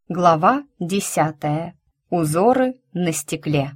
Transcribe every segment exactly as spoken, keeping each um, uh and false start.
Глава десятая. Узоры на стекле.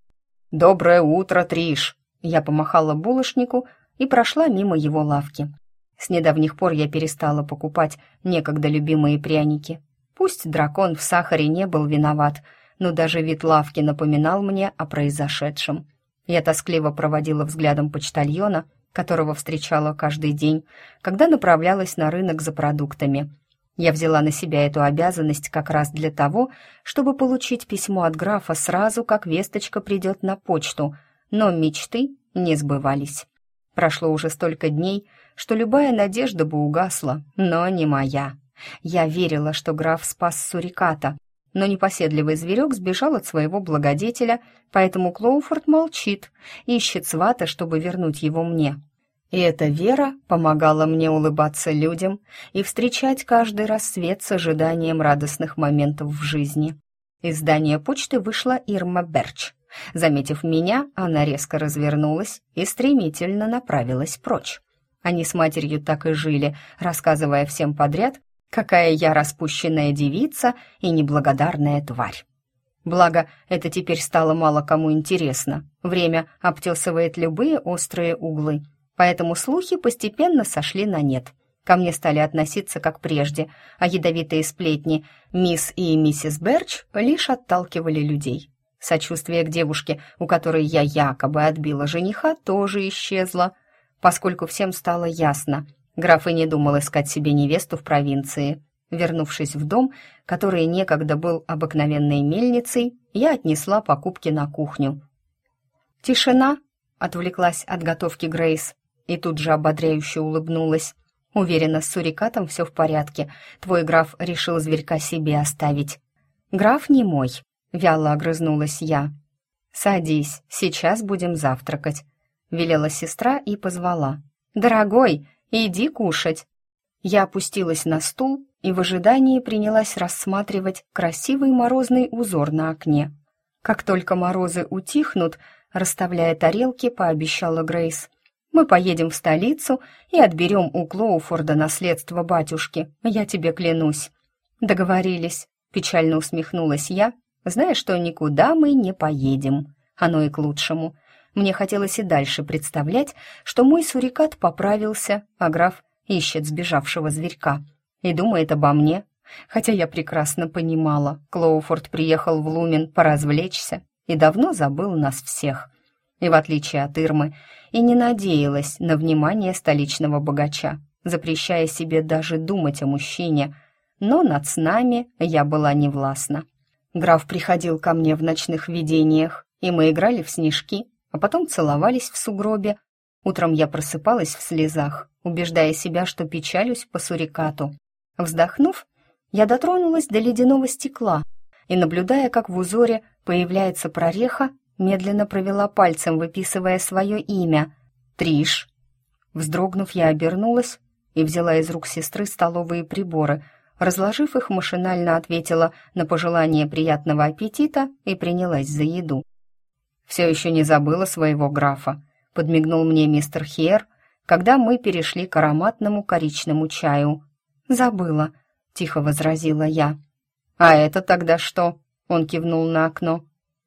«Доброе утро, Триш!» Я помахала булочнику и прошла мимо его лавки. С недавних пор я перестала покупать некогда любимые пряники. Пусть дракон в сахаре не был виноват, но даже вид лавки напоминал мне о произошедшем. Я тоскливо проводила взглядом почтальона, которого встречала каждый день, когда направлялась на рынок за продуктами. Я взяла на себя эту обязанность как раз для того, чтобы получить письмо от графа сразу, как весточка придет на почту, но мечты не сбывались. Прошло уже столько дней, что любая надежда бы угасла, но не моя. Я верила, что граф спас суриката, но непоседливый зверек сбежал от своего благодетеля, поэтому Клоуфорд молчит, ищет свата, чтобы вернуть его мне. И эта вера помогала мне улыбаться людям и встречать каждый рассвет с ожиданием радостных моментов в жизни. Из здания почты вышла Ирма Берч. Заметив меня, она резко развернулась и стремительно направилась прочь. Они с матерью так и жили, рассказывая всем подряд, какая я распущенная девица и неблагодарная тварь. Благо, это теперь стало мало кому интересно. Время обтесывает любые острые углы. Поэтому слухи постепенно сошли на нет. Ко мне стали относиться как прежде, а ядовитые сплетни мисс и миссис Берч лишь отталкивали людей. Сочувствие к девушке, у которой я якобы отбила жениха, тоже исчезло, поскольку всем стало ясно. Граф и не думал искать себе невесту в провинции. Вернувшись в дом, который некогда был обыкновенной мельницей, я отнесла покупки на кухню. «Тишина!» — отвлеклась от готовки Грейс. И тут же ободряюще улыбнулась. «Уверена, с сурикатом все в порядке. Твой граф решил зверька себе оставить». «Граф не мой», — вяло огрызнулась я. «Садись, сейчас будем завтракать», — велела сестра и позвала. «Дорогой, иди кушать». Я опустилась на стул и в ожидании принялась рассматривать красивый морозный узор на окне. Как только морозы утихнут, расставляя тарелки, пообещала Грейс, мы поедем в столицу и отберем у Клоуфорда наследство батюшки, я тебе клянусь». «Договорились», — печально усмехнулась я, зная, что никуда мы не поедем. Оно и к лучшему. Мне хотелось и дальше представлять, что мой сурикат поправился, а граф ищет сбежавшего зверька и думает обо мне, хотя я прекрасно понимала, Клоуфорд приехал в Лумен поразвлечься и давно забыл нас всех. И в отличие от Ирмы, и не надеялась на внимание столичного богача, запрещая себе даже думать о мужчине, но над снами я была невластна. Граф приходил ко мне в ночных видениях, и мы играли в снежки, а потом целовались в сугробе. Утром я просыпалась в слезах, убеждая себя, что печалюсь по сурикату. Вздохнув, я дотронулась до ледяного стекла и, наблюдая, как в узоре появляется прореха, медленно провела пальцем, выписывая свое имя — Триш. Вздрогнув, я обернулась и взяла из рук сестры столовые приборы. Разложив их, машинально ответила на пожелание приятного аппетита и принялась за еду. «Все еще не забыла своего графа», — подмигнул мне мистер Хейр, когда мы перешли к ароматному коричневому чаю. «Забыла», — тихо возразила я. «А это тогда что?» — он кивнул на окно.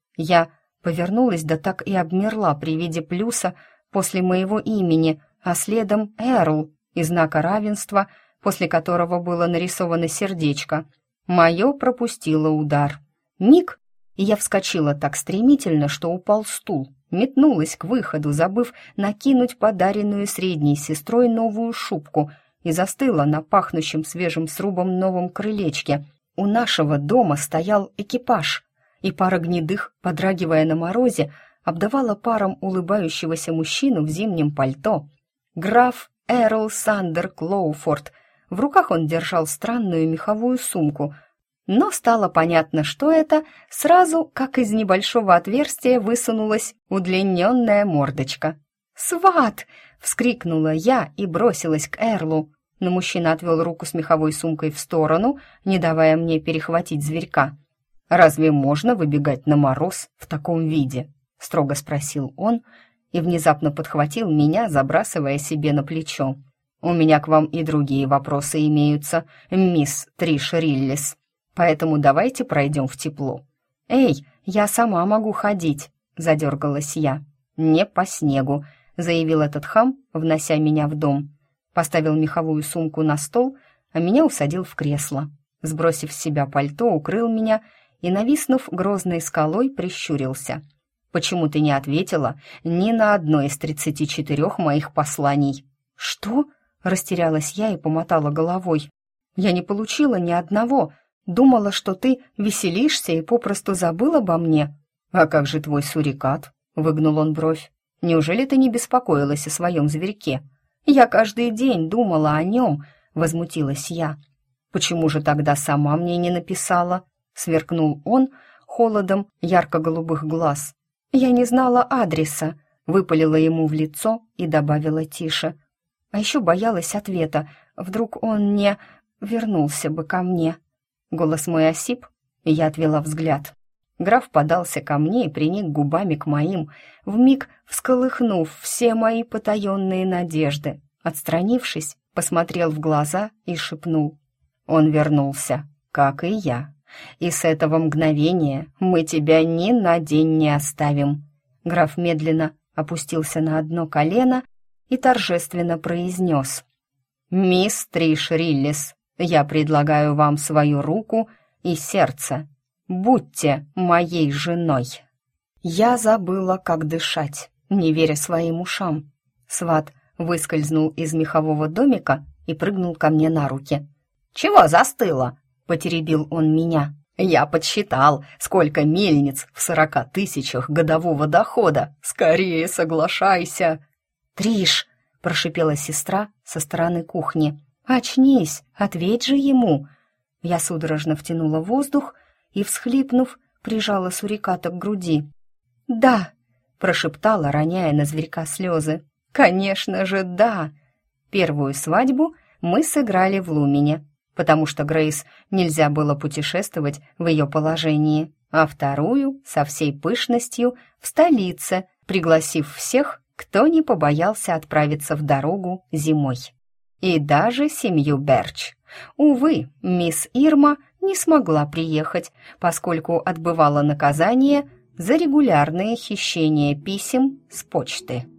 Я повернулась, да так и обмерла при виде плюса после моего имени, а следом Эрл и знака равенства, после которого было нарисовано сердечко. Мое пропустило удар. Миг, и я вскочила так стремительно, что упал стул, метнулась к выходу, забыв накинуть подаренную средней сестрой новую шубку, и застыла на пахнущем свежим срубом новом крылечке. У нашего дома стоял экипаж, и пара гнедых, подрагивая на морозе, обдавала паром улыбающегося мужчину в зимнем пальто. Граф Эрл Сандер Клоуфорд. В руках он держал странную меховую сумку, но стало понятно, что это, сразу, как из небольшого отверстия высунулась удлиненная мордочка. «Сват!» — вскрикнула я и бросилась к Эрлу, но мужчина отвел руку с меховой сумкой в сторону, не давая мне перехватить зверька. «Разве можно выбегать на мороз в таком виде?» — строго спросил он и внезапно подхватил меня, забрасывая себе на плечо. «У меня к вам и другие вопросы имеются, мисс Триш Риллис». поэтому давайте пройдем в тепло». «Эй, я сама могу ходить», — задергалась я. «Не по снегу», — заявил этот хам, внося меня в дом. Поставил меховую сумку на стол, а меня усадил в кресло. Сбросив с себя пальто, укрыл меня и, нависнув грозной скалой, прищурился. «Почему ты не ответила ни на одно из тридцати четырех моих посланий?» «Что?» — растерялась я и помотала головой. «Я не получила ни одного. Думала, что ты веселишься и попросту забыл обо мне». «А как же твой сурикат?» — выгнул он бровь. «Неужели ты не беспокоилась о своем зверьке?» «Я каждый день думала о нем», — возмутилась я. «Почему же тогда сама мне не написала?» — сверкнул он холодом ярко-голубых глаз. «Я не знала адреса», — выпалила ему в лицо и добавила тише. «А еще боялась ответа. Вдруг он не вернулся бы ко мне». Голос мой осип, и я отвела взгляд. Граф подался ко мне и приник губами к моим, вмиг всколыхнув все мои потаенные надежды. Отстранившись, посмотрел в глаза и шепнул: «Он вернулся, как и я. И с этого мгновения мы тебя ни на день не оставим». Граф медленно опустился на одно колено и торжественно произнес: «Мисс Триш Риллис, я предлагаю вам свою руку и сердце. Будьте моей женой». Я забыла, как дышать, не веря своим ушам. Сват выскользнул из мехового домика и прыгнул ко мне на руки. «Чего застыла?» — потеребил он меня. «Я подсчитал, сколько мельниц в сорока тысячах годового дохода. Скорее соглашайся!» «Триш!» — прошипела сестра со стороны кухни. «Очнись, ответь же ему!» Я судорожно втянула воздух и, всхлипнув, прижала суриката к груди. «Да!» — прошептала, роняя на зверька слезы. «Конечно же, да!» Первую свадьбу мы сыграли в Лумине, потому что Грейс нельзя было путешествовать в ее положении, а вторую, со всей пышностью, в столице, пригласив всех, кто не побоялся отправиться в дорогу зимой. И даже семью Берч. Увы, мисс Ирма не смогла приехать, поскольку отбывала наказание за регулярные хищения писем с почты.